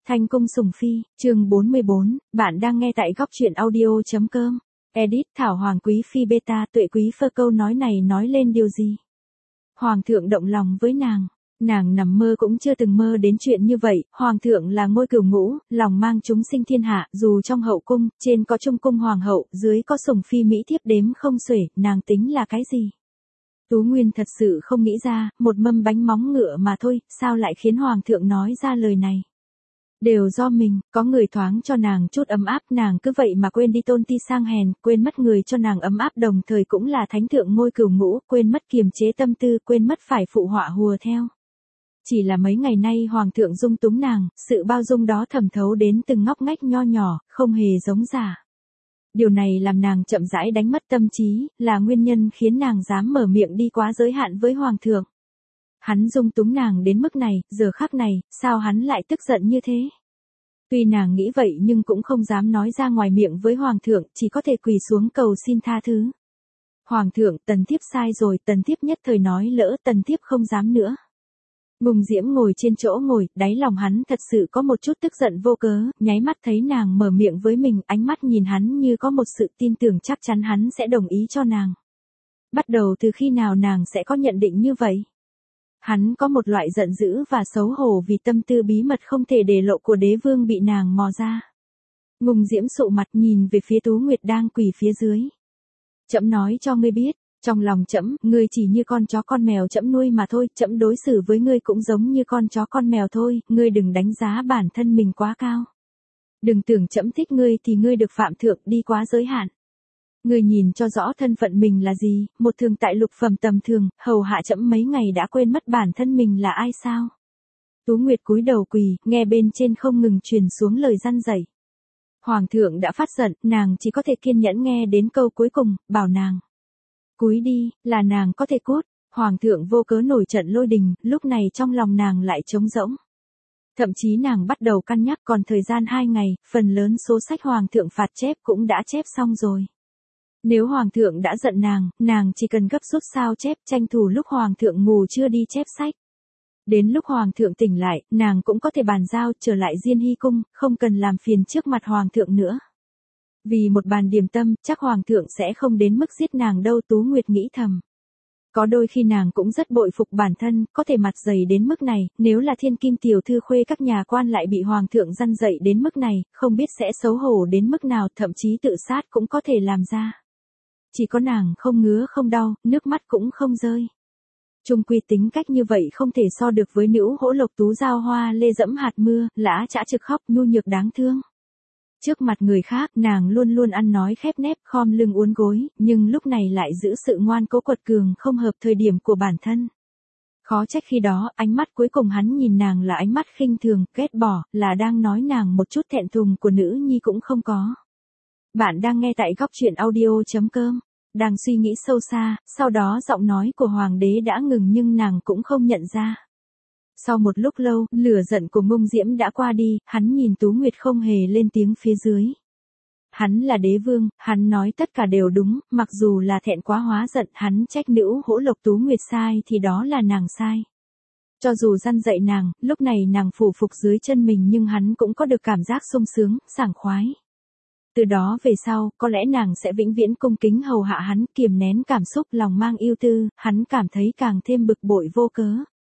Thanh cung sủng phi, chương 44, bạn đang nghe tại góc truyện audio.com. Edit Thảo Hoàng Quý Phi Beta Tuệ Quý Phơ câu nói này nói lên điều gì? Hoàng thượng động lòng với nàng nằm mơ cũng chưa từng mơ đến chuyện như vậy, Hoàng thượng là ngôi cửu ngũ, lòng mang chúng sinh thiên hạ, dù trong hậu cung, trên có trung cung hoàng hậu, dưới có sủng phi mỹ thiếp đếm không xuể, nàng tính là cái gì? Tú Nguyên thật sự không nghĩ ra, một mâm bánh móng ngựa mà thôi, sao lại khiến Hoàng thượng nói ra lời này? Đều do mình, có người thoáng cho nàng chút ấm áp, nàng cứ vậy mà quên đi tôn ti sang hèn, quên mất người cho nàng ấm áp đồng thời cũng là thánh thượng ngôi cửu ngũ, quên mất kiềm chế tâm tư, quên mất phải phụ họa hùa theo. Chỉ là mấy ngày nay Hoàng thượng dung túng nàng, sự bao dung đó thẩm thấu đến từng ngóc ngách nho nhỏ, không hề giống giả. Điều này làm nàng chậm rãi đánh mất tâm trí, là nguyên nhân khiến nàng dám mở miệng đi quá giới hạn với Hoàng thượng. Hắn dung túng nàng đến mức này, giờ khắc này, sao hắn lại tức giận như thế? Tuy nàng nghĩ vậy nhưng cũng không dám nói ra ngoài miệng với Hoàng thượng, chỉ có thể quỳ xuống cầu xin tha thứ. Hoàng thượng, tần thiếp sai rồi, tần thiếp nhất thời nói lỡ, tần thiếp không dám nữa. Ngùng Diễm ngồi trên chỗ ngồi, đáy lòng hắn thật sự có một chút tức giận vô cớ, nháy mắt thấy nàng mở miệng với mình, ánh mắt nhìn hắn như có một sự tin tưởng chắc chắn hắn sẽ đồng ý cho nàng. Bắt đầu từ khi nào nàng sẽ có nhận định như vậy? Hắn có một loại giận dữ và xấu hổ vì tâm tư bí mật không thể để lộ của đế vương bị nàng mò ra. Ngùng Diễm sụ mặt nhìn về phía Tú Nguyệt đang quỳ phía dưới. Trẫm nói cho ngươi biết, trong lòng trẫm, ngươi chỉ như con chó con mèo trẫm nuôi mà thôi, trẫm đối xử với ngươi cũng giống như con chó con mèo thôi, ngươi đừng đánh giá bản thân mình quá cao. Đừng tưởng trẫm thích ngươi thì ngươi được phạm thượng đi quá giới hạn. Ngươi nhìn cho rõ thân phận mình là gì, một thường tại lục phẩm tầm thường, hầu hạ trẫm mấy ngày đã quên mất bản thân mình là ai sao? Tú Nguyệt cúi đầu quỳ, nghe bên trên không ngừng truyền xuống lời răn dạy. Hoàng thượng đã phát giận, nàng chỉ có thể kiên nhẫn nghe đến câu cuối cùng, bảo nàng cúi đi, là nàng có thể cút. Hoàng thượng vô cớ nổi trận lôi đình, lúc này trong lòng nàng lại trống rỗng. Thậm chí nàng bắt đầu cân nhắc còn thời gian 2 ngày, phần lớn số sách Hoàng thượng phạt chép cũng đã chép xong rồi. Nếu Hoàng thượng đã giận nàng chỉ cần gấp rút sao chép, tranh thủ lúc Hoàng thượng ngủ chưa đi chép sách. Đến lúc Hoàng thượng tỉnh lại, nàng cũng có thể bàn giao trở lại Diên Hy cung, không cần làm phiền trước mặt Hoàng thượng nữa. Vì một bàn điểm tâm, chắc Hoàng thượng sẽ không đến mức giết nàng đâu, Tú Nguyệt nghĩ thầm. Có đôi khi nàng cũng rất bội phục bản thân, có thể mặt dày đến mức này, nếu là thiên kim tiểu thư khuê các nhà quan lại bị Hoàng thượng răn dạy đến mức này, không biết sẽ xấu hổ đến mức nào, thậm chí tự sát cũng có thể làm ra. Chỉ có nàng không ngứa không đau, nước mắt cũng không rơi. Chung quy tính cách như vậy không thể so được với nữ hỗ lộc tú giao hoa lê dẫm hạt mưa, lã chã trực khóc nhu nhược đáng thương. Trước mặt người khác, nàng luôn luôn ăn nói khép nép, khom lưng uốn gối, nhưng lúc này lại giữ sự ngoan cố quật cường không hợp thời điểm của bản thân. Khó trách khi đó, ánh mắt cuối cùng hắn nhìn nàng là ánh mắt khinh thường, ghét bỏ, là đang nói nàng một chút thẹn thùng của nữ nhi cũng không có. Bạn đang nghe tại góc truyện audio.com. Đang suy nghĩ sâu xa, sau đó giọng nói của Hoàng đế đã ngừng nhưng nàng cũng không nhận ra. Sau một lúc lâu, lửa giận của Ngông Diễm đã qua đi, hắn nhìn Tú Nguyệt không hề lên tiếng phía dưới. Hắn là đế vương, hắn nói tất cả đều đúng, mặc dù là thẹn quá hóa giận, hắn trách nữ hỗ lộc Tú Nguyệt sai thì đó là nàng sai. Cho dù răn dạy nàng, lúc này nàng phủ phục dưới chân mình nhưng hắn cũng có được cảm giác sung sướng, sảng khoái. Từ đó về sau, có lẽ nàng sẽ vĩnh viễn cung kính hầu hạ hắn, kiềm nén cảm xúc lòng mang ưu tư, hắn cảm thấy càng thêm bực bội vô cớ.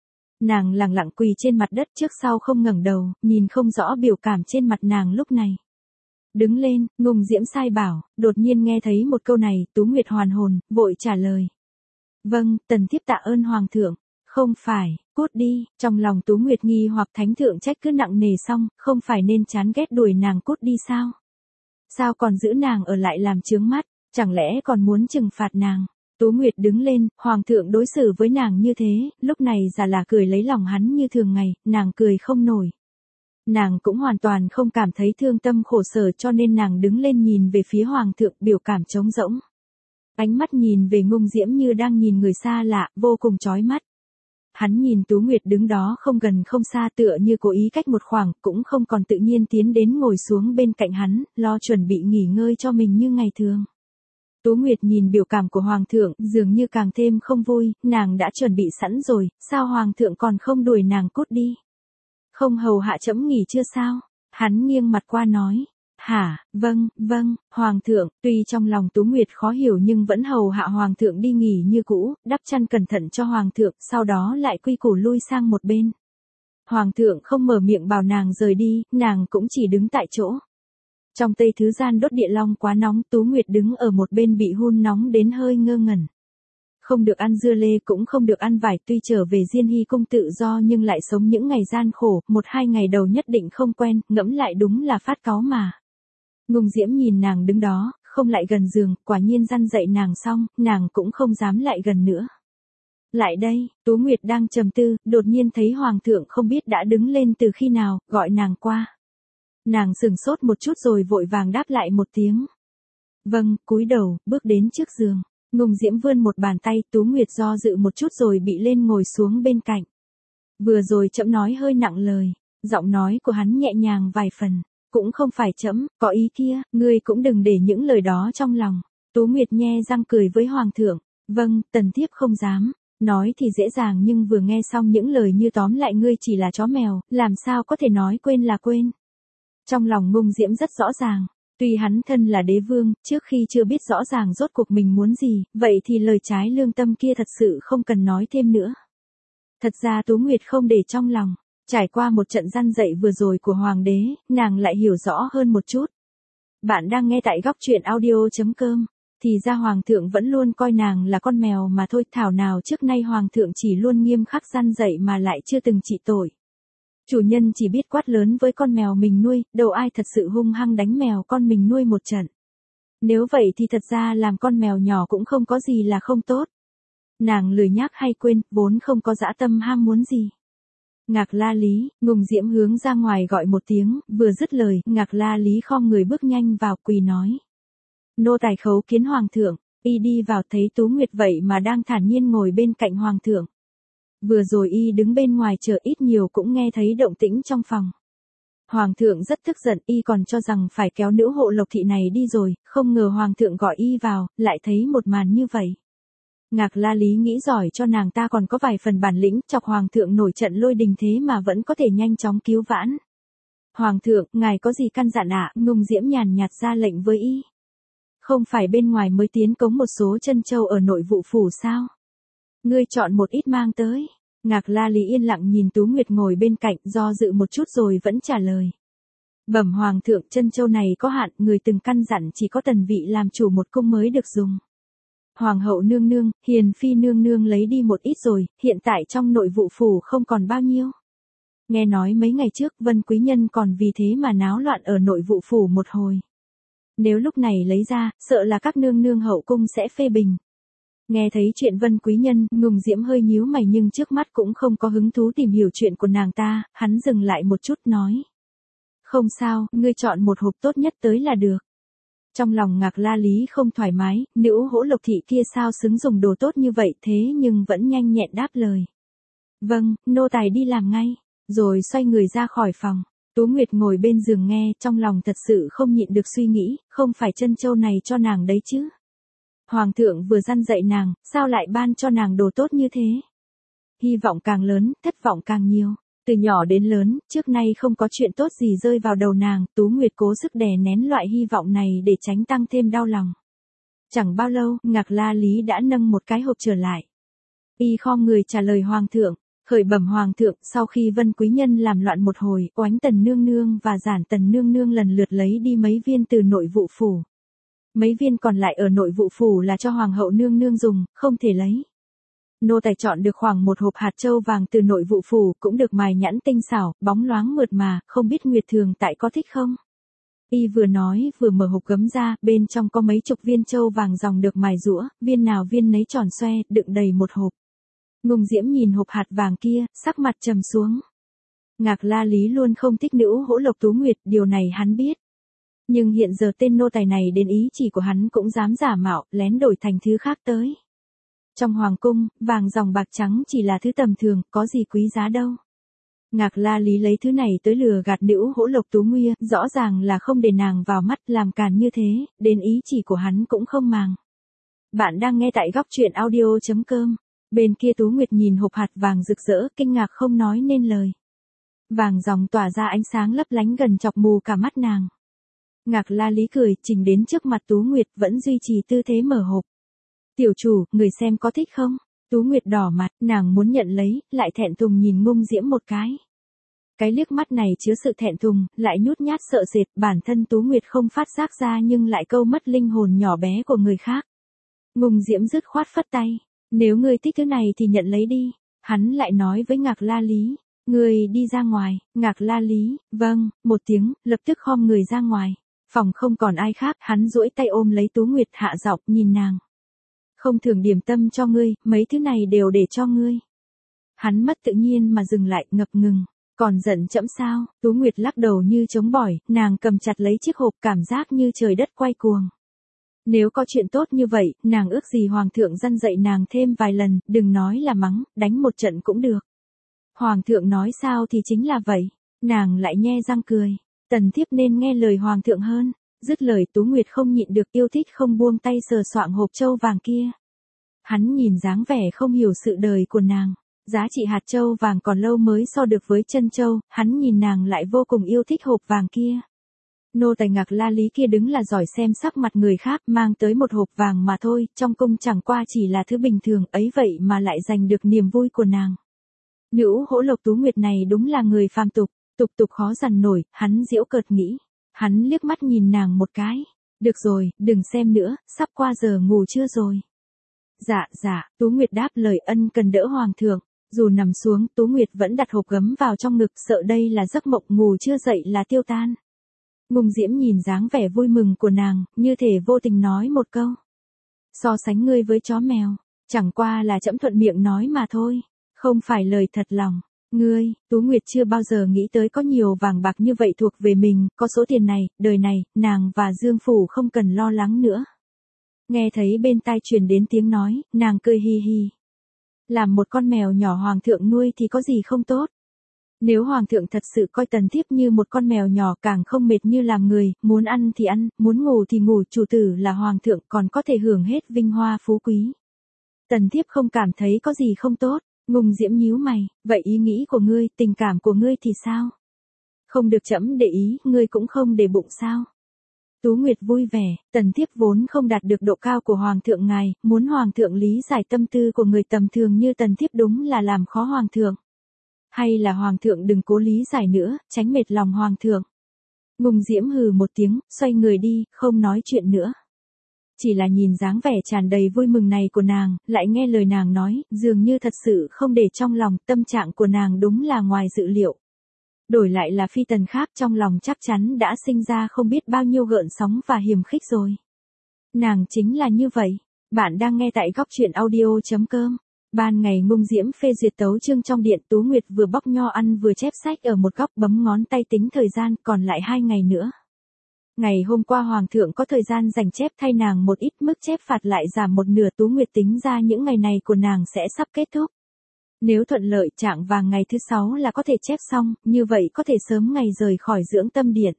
Nàng lặng lặng quỳ trên mặt đất trước sau không ngẩng đầu, nhìn không rõ biểu cảm trên mặt nàng lúc này. Đứng lên, Ngùng Diễm sai bảo, đột nhiên nghe thấy một câu này, Tú Nguyệt hoàn hồn, vội trả lời. Vâng, tần thiếp tạ ơn Hoàng thượng. Không phải, cút đi, trong lòng Tú Nguyệt nghi hoặc thánh thượng trách cứ nặng nề xong, không phải nên chán ghét đuổi nàng cút đi sao? Sao còn giữ nàng ở lại làm chướng mắt, chẳng lẽ còn muốn trừng phạt nàng? Tú Nguyệt đứng lên, Hoàng thượng đối xử với nàng như thế, lúc này già là cười lấy lòng hắn như thường ngày, nàng cười không nổi. Nàng cũng hoàn toàn không cảm thấy thương tâm khổ sở cho nên nàng đứng lên nhìn về phía Hoàng thượng, biểu cảm trống rỗng. Ánh mắt nhìn về Ngông Diễm như đang nhìn người xa lạ, vô cùng chói mắt. Hắn nhìn Tú Nguyệt đứng đó không gần không xa tựa như cố ý cách một khoảng, cũng không còn tự nhiên tiến đến ngồi xuống bên cạnh hắn, lo chuẩn bị nghỉ ngơi cho mình như ngày thường. Tú Nguyệt nhìn biểu cảm của Hoàng thượng, dường như càng thêm không vui, nàng đã chuẩn bị sẵn rồi, sao Hoàng thượng còn không đuổi nàng cút đi? Không hầu hạ trẫm nghỉ chưa sao? Hắn nghiêng mặt qua nói. Hả, vâng, vâng, Hoàng thượng, tuy trong lòng Tú Nguyệt khó hiểu nhưng vẫn hầu hạ Hoàng thượng đi nghỉ như cũ, đắp chăn cẩn thận cho Hoàng thượng, sau đó lại quy củ lui sang một bên. Hoàng thượng không mở miệng bảo nàng rời đi, nàng cũng chỉ đứng tại chỗ. Trong Tây Thứ Gian đốt địa long quá nóng, Tú Nguyệt đứng ở một bên bị hun nóng đến hơi ngơ ngẩn. Không được ăn dưa lê cũng không được ăn vải, tuy trở về Diên Hy cung tự do nhưng lại sống những ngày gian khổ, 1-2 ngày đầu nhất định không quen, ngẫm lại đúng là phát cáu mà. Ngùng Diễm nhìn nàng đứng đó, không lại gần giường, quả nhiên răn dậy nàng xong, nàng cũng không dám lại gần nữa. Lại đây, Tú Nguyệt đang trầm tư, đột nhiên thấy Hoàng thượng không biết đã đứng lên từ khi nào, gọi nàng qua. Nàng sửng sốt một chút rồi vội vàng đáp lại một tiếng. Vâng, cúi đầu, bước đến trước giường. Ngùng Diễm vươn một bàn tay, Tú Nguyệt do dự một chút rồi bị lên ngồi xuống bên cạnh. Vừa rồi trẫm nói hơi nặng lời, giọng nói của hắn nhẹ nhàng vài phần. Cũng không phải trẫm, có ý kia, ngươi cũng đừng để những lời đó trong lòng. Tú Nguyệt nhe răng cười với Hoàng thượng. Vâng, tần thiếp không dám. Nói thì dễ dàng nhưng vừa nghe xong những lời như tóm lại ngươi chỉ là chó mèo, làm sao có thể nói quên là quên. Trong lòng Ngùng Diễm rất rõ ràng. Tuy hắn thân là đế vương, trước khi chưa biết rõ ràng rốt cuộc mình muốn gì, vậy thì lời trái lương tâm kia thật sự không cần nói thêm nữa. Thật ra Tú Nguyệt không để trong lòng. Trải qua một trận răn dạy vừa rồi của Hoàng đế, nàng lại hiểu rõ hơn một chút. Bạn đang nghe tại góc truyện audio.com. Thì ra Hoàng thượng vẫn luôn coi nàng là con mèo mà thôi, thảo nào trước nay Hoàng thượng chỉ luôn nghiêm khắc răn dạy mà lại chưa từng trị tội. Chủ nhân chỉ biết quát lớn với con mèo mình nuôi, đâu ai thật sự hung hăng đánh mèo con mình nuôi một trận. Nếu vậy thì thật ra làm con mèo nhỏ cũng không có gì là không tốt. Nàng lười nhác hay quên, vốn không có dã tâm ham muốn gì. Ngạc La Lý, Ngùng Diễm hướng ra ngoài gọi một tiếng, vừa dứt lời, Ngạc La Lý khom người bước nhanh vào quỳ nói. Nô tài khấu kiến Hoàng thượng, y đi vào thấy Tú Nguyệt vậy mà đang thản nhiên ngồi bên cạnh Hoàng thượng. Vừa rồi y đứng bên ngoài chờ ít nhiều cũng nghe thấy động tĩnh trong phòng. Hoàng thượng rất tức giận, y còn cho rằng phải kéo nữ hộ Lộc thị này đi rồi, không ngờ Hoàng thượng gọi y vào, lại thấy một màn như vậy. Ngạc La Lý nghĩ giỏi cho nàng ta còn có vài phần bản lĩnh, chọc Hoàng thượng nổi trận lôi đình thế mà vẫn có thể nhanh chóng cứu vãn. Hoàng thượng, ngài có gì căn dặn ạ? Ngùng Diễm nhàn nhạt ra lệnh với y. Không phải bên ngoài mới tiến cống một số trân châu ở nội vụ phủ sao? Ngươi chọn một ít mang tới. Ngạc La Lý yên lặng nhìn Tú Nguyệt ngồi bên cạnh, do dự một chút rồi vẫn trả lời. Bẩm Hoàng thượng, trân châu này có hạn, người từng căn dặn chỉ có tần vị làm chủ một cung mới được dùng. Hoàng hậu nương nương, hiền phi nương nương lấy đi một ít rồi, hiện tại trong nội vụ phủ không còn bao nhiêu. Nghe nói mấy ngày trước Vân quý nhân còn vì thế mà náo loạn ở nội vụ phủ một hồi. Nếu lúc này lấy ra, sợ là các nương nương hậu cung sẽ phê bình. Nghe thấy chuyện Vân quý nhân, Ngùng Diễm hơi nhíu mày nhưng trước mắt cũng không có hứng thú tìm hiểu chuyện của nàng ta, hắn dừng lại một chút nói. Không sao, ngươi chọn một hộp tốt nhất tới là được. Trong lòng Ngạc La Lý không thoải mái, nữ hỗ Lộc thị kia sao xứng dùng đồ tốt như vậy thế nhưng vẫn nhanh nhẹn đáp lời. Vâng, nô tài đi làm ngay, rồi xoay người ra khỏi phòng. Tú Nguyệt ngồi bên giường nghe, trong lòng thật sự không nhịn được suy nghĩ, không phải trân châu này cho nàng đấy chứ. Hoàng thượng vừa răn dạy nàng, sao lại ban cho nàng đồ tốt như thế? Hy vọng càng lớn, thất vọng càng nhiều. Từ nhỏ đến lớn, trước nay không có chuyện tốt gì rơi vào đầu nàng, Tú Nguyệt cố sức đè nén loại hy vọng này để tránh tăng thêm đau lòng. Chẳng bao lâu, Ngạc La Lý đã nâng một cái hộp trở lại. Y khom người trả lời Hoàng thượng, khởi bẩm Hoàng thượng, sau khi Vân quý nhân làm loạn một hồi, Oánh Tần nương nương và Giản Tần nương nương lần lượt lấy đi mấy viên từ nội vụ phủ. Mấy viên còn lại ở nội vụ phủ là cho Hoàng hậu nương nương dùng, không thể lấy. Nô tài chọn được khoảng một hộp hạt châu vàng từ nội vụ phủ, cũng được mài nhẵn tinh xảo, bóng loáng mượt mà, không biết Nguyệt Thường tại có thích không? Y vừa nói vừa mở hộp gấm ra, bên trong có mấy chục viên châu vàng ròng được mài rũa, viên nào viên nấy tròn xoe, đựng đầy một hộp. Ngùng Diễm nhìn hộp hạt vàng kia, sắc mặt trầm xuống. Ngạc La Lý luôn không thích nữ hỗ Lộc Tú Nguyệt, điều này hắn biết. Nhưng hiện giờ tên nô tài này đến ý chỉ của hắn cũng dám giả mạo, lén đổi thành thứ khác tới. Trong hoàng cung, vàng dòng bạc trắng chỉ là thứ tầm thường, có gì quý giá đâu. Ngạc La Lý lấy thứ này tới lừa gạt nữ hỗ Lộc Tú Nguyệt, rõ ràng là không để nàng vào mắt, làm càn như thế, đến ý chỉ của hắn cũng không màng. Bạn đang nghe tại góc truyện audio.com. Bên kia Tú Nguyệt nhìn hộp hạt vàng rực rỡ, kinh ngạc không nói nên lời. Vàng dòng tỏa ra ánh sáng lấp lánh gần chọc mù cả mắt nàng. Ngạc La Lý cười, trình đến trước mặt Tú Nguyệt vẫn duy trì tư thế mở hộp. Tiểu chủ, người xem có thích không? Tú Nguyệt đỏ mặt, nàng muốn nhận lấy, lại thẹn thùng nhìn Ngung Diễm một cái. Cái liếc mắt này chứa sự thẹn thùng, lại nhút nhát sợ sệt, bản thân Tú Nguyệt không phát giác ra nhưng lại câu mất linh hồn nhỏ bé của người khác. Ngung Diễm dứt khoát phất tay. Nếu ngươi thích thứ này thì nhận lấy đi. Hắn lại nói với Ngạc La Lý. Ngươi đi ra ngoài. Ngạc La Lý, vâng, một tiếng, lập tức khom người ra ngoài. Phòng không còn ai khác, hắn duỗi tay ôm lấy Tú Nguyệt hạ giọng nhìn nàng. Không thưởng điểm tâm cho ngươi, mấy thứ này đều để cho ngươi. Hắn mất tự nhiên mà dừng lại, ngập ngừng. Còn giận chẫm sao? Tú Nguyệt lắc đầu như chống bỏi, nàng cầm chặt lấy chiếc hộp cảm giác như trời đất quay cuồng. Nếu có chuyện tốt như vậy, nàng ước gì Hoàng thượng răn dạy nàng thêm vài lần, đừng nói là mắng, đánh một trận cũng được. Hoàng thượng nói sao thì chính là vậy. Nàng lại nhe răng cười. Tần thiếp nên nghe lời Hoàng thượng hơn. Dứt lời Tú Nguyệt không nhịn được yêu thích không buông tay sờ soạng hộp châu vàng kia. Hắn nhìn dáng vẻ không hiểu sự đời của nàng. Giá trị hạt châu vàng còn lâu mới so được với chân châu, hắn nhìn nàng lại vô cùng yêu thích hộp vàng kia. Nô tài Ngạc La Lý kia đứng là giỏi xem sắc mặt người khác, mang tới một hộp vàng mà thôi, trong cung chẳng qua chỉ là thứ bình thường, ấy vậy mà lại giành được niềm vui của nàng. Nữ hỗ lộc Tú Nguyệt này đúng là người phàm tục, tục khó dằn nổi, hắn giễu cợt nghĩ. Hắn liếc mắt nhìn nàng một cái. Được rồi, đừng xem nữa, sắp qua giờ ngủ trưa rồi. Dạ, Tú Nguyệt đáp lời ân cần đỡ Hoàng thượng. Dù nằm xuống, Tú Nguyệt vẫn đặt hộp gấm vào trong ngực, sợ đây là giấc mộng ngủ chưa dậy là tiêu tan. Ngung Diễm nhìn dáng vẻ vui mừng của nàng, như thể vô tình nói một câu. So sánh ngươi với chó mèo, chẳng qua là trẫm thuận miệng nói mà thôi, không phải lời thật lòng. Ngươi, Tú Nguyệt chưa bao giờ nghĩ tới có nhiều vàng bạc như vậy thuộc về mình, có số tiền này, đời này, nàng và Dương Phủ không cần lo lắng nữa. Nghe thấy bên tai truyền đến tiếng nói, nàng cười hi hi. Làm một con mèo nhỏ Hoàng thượng nuôi thì có gì không tốt. Nếu Hoàng thượng thật sự coi tần thiếp như một con mèo nhỏ càng không mệt như làm người, muốn ăn thì ăn, muốn ngủ thì ngủ, chủ tử là Hoàng thượng còn có thể hưởng hết vinh hoa phú quý. Tần thiếp không cảm thấy có gì không tốt. Ngung Diễm nhíu mày, vậy ý nghĩ của ngươi, tình cảm của ngươi thì sao? Không được trẫm để ý, ngươi cũng không để bụng sao? Tú Nguyệt vui vẻ, tần thiếp vốn không đạt được độ cao của Hoàng thượng ngài, muốn Hoàng thượng lý giải tâm tư của người tầm thường như tần thiếp đúng là làm khó Hoàng thượng. Hay là Hoàng thượng đừng cố lý giải nữa, tránh mệt lòng Hoàng thượng. Ngung Diễm hừ một tiếng, xoay người đi, không nói chuyện nữa. Chỉ là nhìn dáng vẻ tràn đầy vui mừng này của nàng, lại nghe lời nàng nói, dường như thật sự không để trong lòng, tâm trạng của nàng đúng là ngoài dự liệu. Đổi lại là phi tần khác trong lòng chắc chắn đã sinh ra không biết bao nhiêu gợn sóng và hiềm khích rồi. Nàng chính là như vậy. Bạn đang nghe tại góc truyện audio.com. Ban ngày Ngung Diễm phê duyệt tấu chương trong điện, Tú Nguyệt vừa bóc nho ăn vừa chép sách ở một góc bấm ngón tay tính thời gian, còn lại 2 ngày nữa. Ngày hôm qua Hoàng thượng có thời gian dành chép thay nàng một ít, mức chép phạt lại giảm một nửa. Tú Nguyệt tính ra những ngày này của nàng sẽ sắp kết thúc. Nếu thuận lợi chạng vàng ngày thứ 6 là có thể chép xong, như vậy có thể sớm ngày rời khỏi dưỡng tâm điện.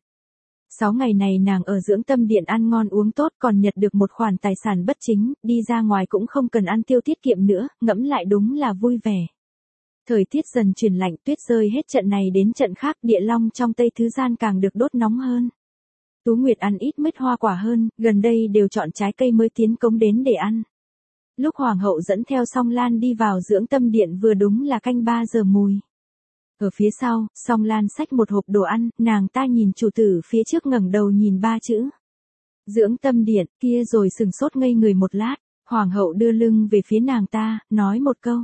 6 ngày này nàng ở dưỡng tâm điện ăn ngon uống tốt, còn nhận được một khoản tài sản bất chính, đi ra ngoài cũng không cần ăn tiêu tiết kiệm nữa, ngẫm lại đúng là vui vẻ. Thời tiết dần chuyển lạnh, tuyết rơi hết trận này đến trận khác, địa long trong Tây Thứ Gian càng được đốt nóng hơn. Tú Nguyệt ăn ít mứt hoa quả hơn, gần đây đều chọn trái cây mới tiến cống đến để ăn. Lúc Hoàng hậu dẫn theo Song Lan đi vào dưỡng tâm điện vừa đúng là canh 3 giờ mùi. Ở phía sau, Song Lan xách một hộp đồ ăn, nàng ta nhìn chủ tử phía trước ngẩng đầu nhìn 3 chữ. Dưỡng tâm điện, kia rồi sừng sốt ngây người một lát, Hoàng hậu đưa lưng về phía nàng ta, nói một câu.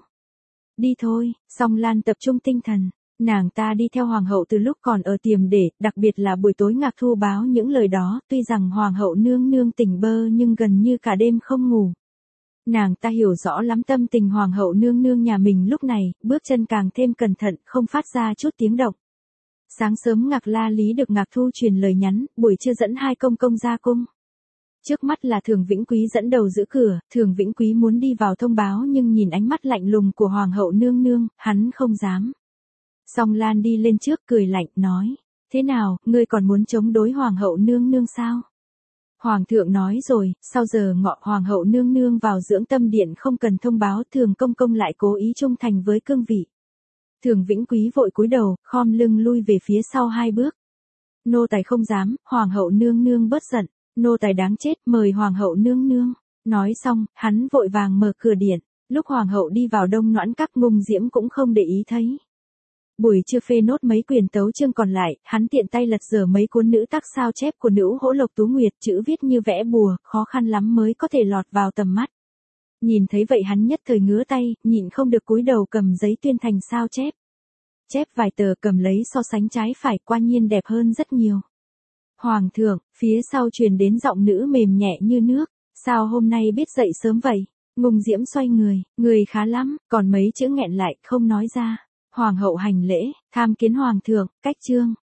Đi thôi, Song Lan tập trung tinh thần. Nàng ta đi theo Hoàng hậu từ lúc còn ở tiềm để, đặc biệt là buổi tối Ngạc Thu báo những lời đó, tuy rằng Hoàng hậu nương nương tỉnh bơ nhưng gần như cả đêm không ngủ. Nàng ta hiểu rõ lắm tâm tình Hoàng hậu nương nương nhà mình lúc này, bước chân càng thêm cẩn thận, không phát ra chút tiếng động. Sáng sớm Ngạc La Lý được Ngạc Thu truyền lời nhắn, buổi trưa dẫn 2 công công ra cung. Trước mắt là Thường Vĩnh Quý dẫn đầu giữ cửa, Thường Vĩnh Quý muốn đi vào thông báo nhưng nhìn ánh mắt lạnh lùng của Hoàng hậu nương nương, hắn không dám. Song Lan đi lên trước cười lạnh, nói, thế nào, ngươi còn muốn chống đối Hoàng hậu nương nương sao? Hoàng thượng nói rồi, sau giờ ngọ Hoàng hậu nương nương vào dưỡng tâm điện không cần thông báo, Thường công công lại cố ý trung thành với cương vị. Thường Vĩnh Quý vội cúi đầu, khom lưng lui về phía sau 2 bước. Nô tài không dám, hoàng hậu nương nương bớt giận, nô tài đáng chết, mời hoàng hậu nương nương. Nói xong, hắn vội vàng mở cửa điện, lúc hoàng hậu đi vào Đông Noãn Các, Ngung Diễm cũng không để ý thấy. Buổi trưa phê nốt mấy quyển tấu chương còn lại, hắn tiện tay lật dở mấy cuốn nữ tác sao chép của nữ hỗ Lộc Tú Nguyệt, chữ viết như vẽ bùa, khó khăn lắm mới có thể lọt vào tầm mắt. Nhìn thấy vậy hắn nhất thời ngứa tay, nhịn không được cúi đầu cầm giấy tuyên thành sao chép. Chép vài tờ cầm lấy so sánh trái phải, quả nhiên đẹp hơn rất nhiều. Hoàng thượng, phía sau truyền đến giọng nữ mềm nhẹ như nước, sao hôm nay biết dậy sớm vậy? Ngung Diễm xoay người khá lắm, còn mấy chữ nghẹn lại, không nói ra. Hoàng hậu hành lễ, tham kiến hoàng thượng, cách chương.